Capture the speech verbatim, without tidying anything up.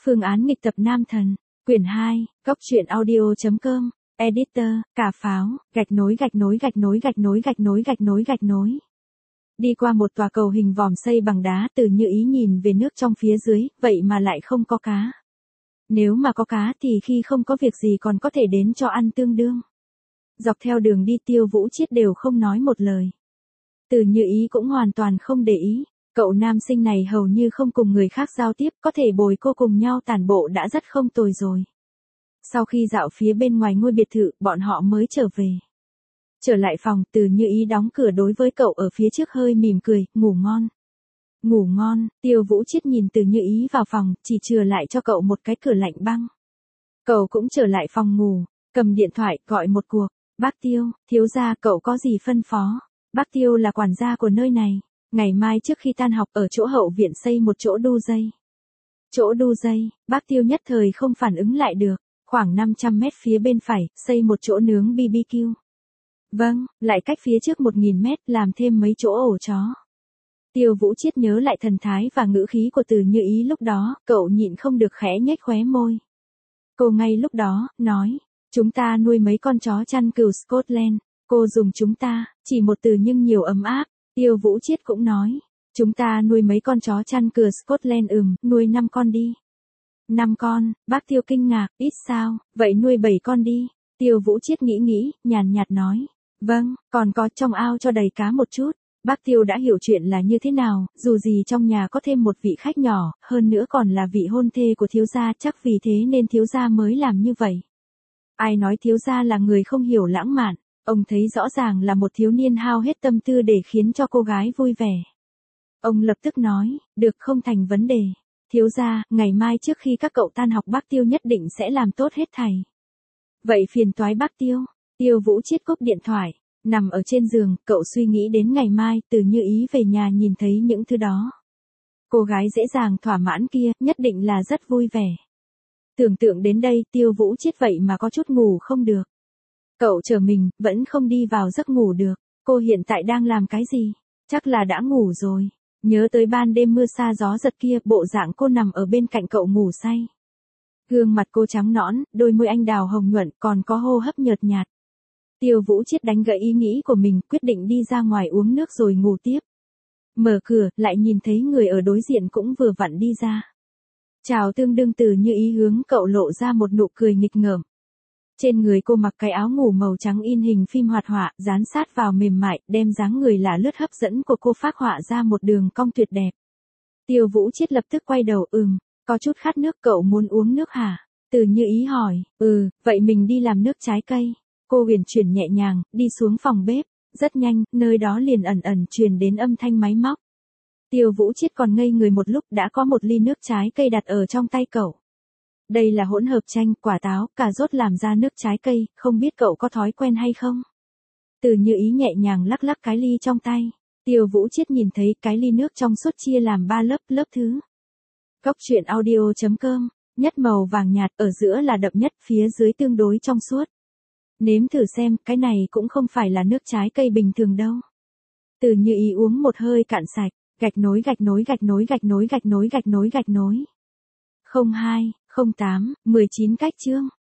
Phương án nghịch tập nam thần, quyển hai, góc truyện audio.com, editor, cà pháo, gạch nối gạch nối gạch nối gạch nối gạch nối gạch nối gạch nối. Đi qua một tòa cầu hình vòm xây bằng đá, Từ Như Ý nhìn về nước trong phía dưới, vậy mà lại không có cá. Nếu mà có cá thì khi không có việc gì còn có thể đến cho ăn tương đương. Dọc theo đường đi Tiêu Vũ Chiết đều không nói một lời. Từ Như Ý cũng hoàn toàn không để ý. Cậu nam sinh này hầu như không cùng người khác giao tiếp, có thể bồi cô cùng nhau tản bộ đã rất không tồi rồi. Sau khi dạo phía bên ngoài ngôi biệt thự, bọn họ mới trở về. Trở lại phòng, Từ Như Ý đóng cửa đối với cậu ở phía trước hơi mỉm cười, ngủ ngon. Ngủ ngon, Tiêu Vũ Chiết nhìn Từ Như Ý vào phòng, chỉ chừa lại cho cậu một cái cửa lạnh băng. Cậu cũng trở lại phòng ngủ, cầm điện thoại, gọi một cuộc. Bác Tiêu, thiếu gia cậu có gì phân phó? Bác Tiêu là quản gia của nơi này. Ngày mai trước khi tan học ở chỗ hậu viện xây một chỗ đu dây. Chỗ đu dây, bác Tiêu nhất thời không phản ứng lại được. Khoảng năm trăm mét phía bên phải, xây một chỗ nướng bê bê kiu. Vâng, lại cách phía trước một nghìn mét, làm thêm mấy chỗ ổ chó. Tiêu Vũ Chiết nhớ lại thần thái và ngữ khí của Từ Như Ý lúc đó, cậu nhịn không được khẽ nhếch khóe môi. Cô ngay lúc đó, nói, chúng ta nuôi mấy con chó chăn cừu Scotland, cô dùng chúng ta, chỉ một từ nhưng nhiều ấm áp. Tiêu Vũ Chiết cũng nói, chúng ta nuôi mấy con chó chăn cừu Scotland ừm, nuôi năm con đi. năm con, bác Tiêu kinh ngạc, ít sao, vậy nuôi bảy con đi. Tiêu Vũ Chiết nghĩ nghĩ, nhàn nhạt nói, vâng, còn có trong ao cho đầy cá một chút. Bác Tiêu đã hiểu chuyện là như thế nào, dù gì trong nhà có thêm một vị khách nhỏ, hơn nữa còn là vị hôn thê của thiếu gia, chắc vì thế nên thiếu gia mới làm như vậy. Ai nói thiếu gia là người không hiểu lãng mạn, ông thấy rõ ràng là một thiếu niên hao hết tâm tư để khiến cho cô gái vui vẻ. Ông lập tức nói, được không thành vấn đề. Thiếu gia, ngày mai trước khi các cậu tan học bác Tiêu nhất định sẽ làm tốt hết thảy. Vậy phiền toái bác Tiêu. Tiêu Vũ Chiết cúp điện thoại, nằm ở trên giường, cậu suy nghĩ đến ngày mai, Từ Như Ý về nhà nhìn thấy những thứ đó. Cô gái dễ dàng thỏa mãn kia, nhất định là rất vui vẻ. Tưởng tượng đến đây, Tiêu Vũ Chiết vậy mà có chút ngủ không được. Cậu chờ mình, vẫn không đi vào giấc ngủ được. Cô hiện tại đang làm cái gì? Chắc là đã ngủ rồi. Nhớ tới ban đêm mưa sa gió giật kia, bộ dạng cô nằm ở bên cạnh cậu ngủ say. Gương mặt cô trắng nõn, đôi môi anh đào hồng nhuận, còn có hô hấp nhợt nhạt. Tiêu Vũ Chiết đánh gãy ý nghĩ của mình, quyết định đi ra ngoài uống nước rồi ngủ tiếp. Mở cửa, lại nhìn thấy người ở đối diện cũng vừa vặn đi ra. Chào tương đương Từ Như Ý hướng cậu lộ ra một nụ cười nghịch ngợm. Trên người cô mặc cái áo ngủ màu trắng in hình phim hoạt họa, dán sát vào mềm mại, đem dáng người là lướt hấp dẫn của cô phác họa ra một đường cong tuyệt đẹp. Tiêu Vũ Chiết lập tức quay đầu, ừm, có chút khát nước, cậu muốn uống nước hả? Từ Như Ý hỏi, ừ, vậy mình đi làm nước trái cây. Cô huyền chuyển nhẹ nhàng, đi xuống phòng bếp, rất nhanh, nơi đó liền ẩn ẩn truyền đến âm thanh máy móc. Tiêu Vũ Chiết còn ngây người một lúc đã có một ly nước trái cây đặt ở trong tay cậu. Đây là hỗn hợp chanh, quả táo, cà rốt làm ra nước trái cây, không biết cậu có thói quen hay không? Từ Như Ý nhẹ nhàng lắc lắc cái ly trong tay. Tiêu Vũ Chiết nhìn thấy cái ly nước trong suốt chia làm ba lớp, lớp thứ. Góc truyện audio.com, nhất màu vàng nhạt, ở giữa là đậm nhất, phía dưới tương đối trong suốt. Nếm thử xem, cái này cũng không phải là nước trái cây bình thường đâu. Từ Như Ý uống một hơi cạn sạch, gạch nối gạch nối gạch nối gạch nối gạch nối gạch nối gạch nối. không hai, không tám, mười chín cách chương.